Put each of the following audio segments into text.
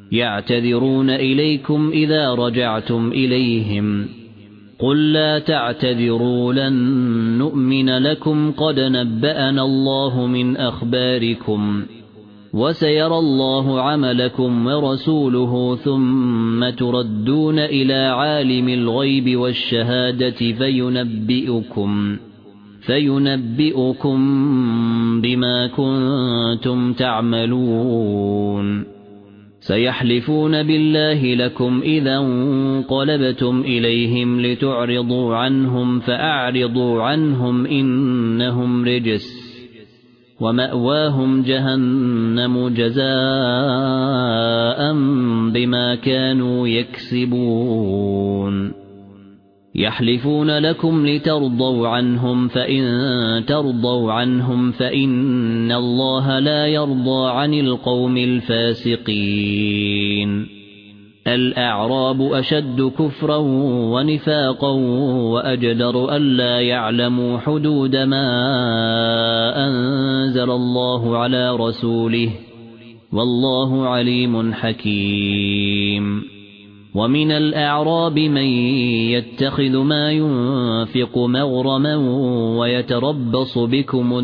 يعتذرون إليكم إذا رجعتم إليهم قل لا تعتذروا لن نؤمن لكم قد نبأنا الله من أخباركم وسيرى الله عملكم ورسوله ثم تردون إلى عالم الغيب والشهادة فينبئكم بما كنتم تعملون سيحلفون بالله لكم إذا انقلبتم إليهم لتعرضوا عنهم فأعرضوا عنهم إنهم رجس ومأواهم جهنم جزاء بما كانوا يكسبون يحلفون لكم لترضوا عنهم فإن ترضوا عنهم فإن الله لا يرضى عن القوم الفاسقين الأعراب أشد كفرا ونفاقا وأجدر ألا يعلموا حدود ما أنزل الله على رسوله والله عليم حكيم ومن الأعراب من يتخذ ما ينفق مغرما ويتربص بكم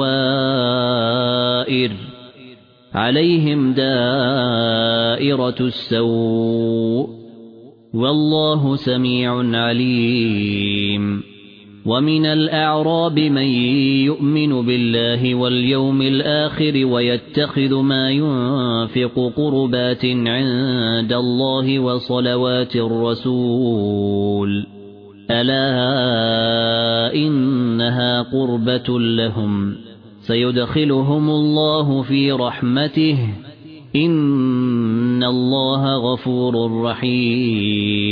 الدوائر عليهم دائرة السوء والله سميع عليم ومن الأعراب من يؤمن بالله واليوم الآخر ويتخذ ما ينفق قربات عند الله وصلوات الرسول ألا إنها قربة لهم سيدخلهم الله في رحمته إن الله غفور رحيم